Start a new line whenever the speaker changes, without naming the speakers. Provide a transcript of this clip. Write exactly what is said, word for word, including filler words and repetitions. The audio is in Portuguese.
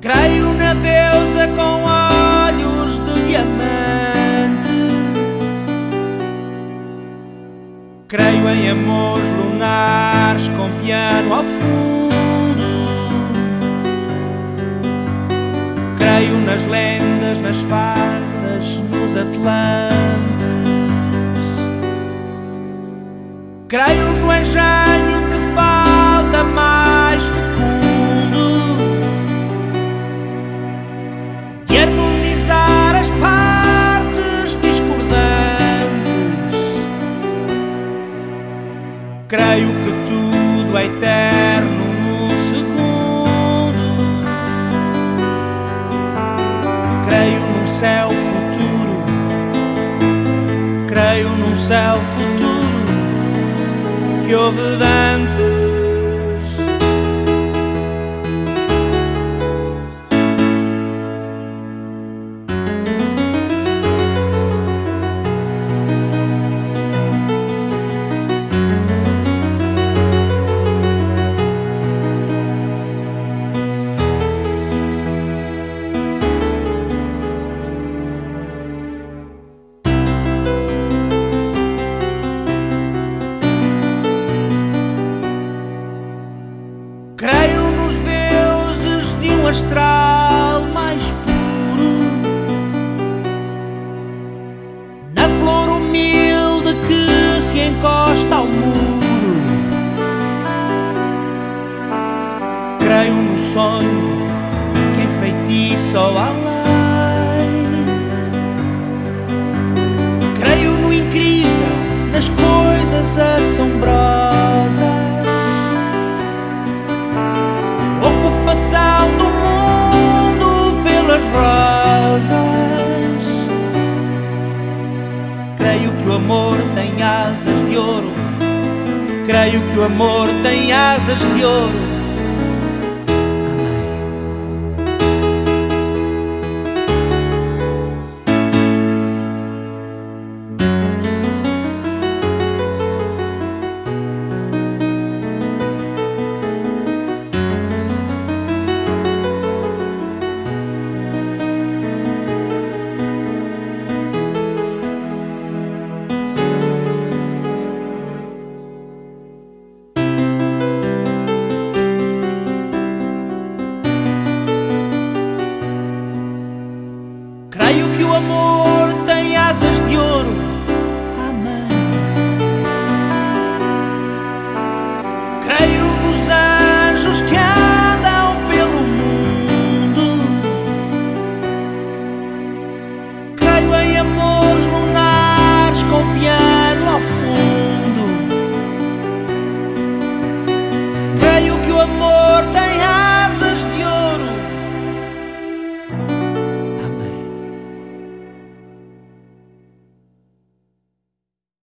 Creio na deusa com olhos de diamante. Creio em amores lunares com piano ao fundo. Creio nas lendas, nas fadas, nos atlantes. Creio no engenho que falta mais fecundo de harmonizar as partes discordantes. Creio que tudo é eterno num segundo. Creio num céu futuro. Creio num céu futuro que houve antes. Creio nos deuses de um astral mais puro, na flor humilde que se encosta ao muro. Creio no sonho que enfeitiça o além. Creio no incrível, nas coisas assombrosas, do mundo pelas rosas. Creio que o amor tem asas de ouro. Creio que o amor tem asas de ouro. Creio que o amor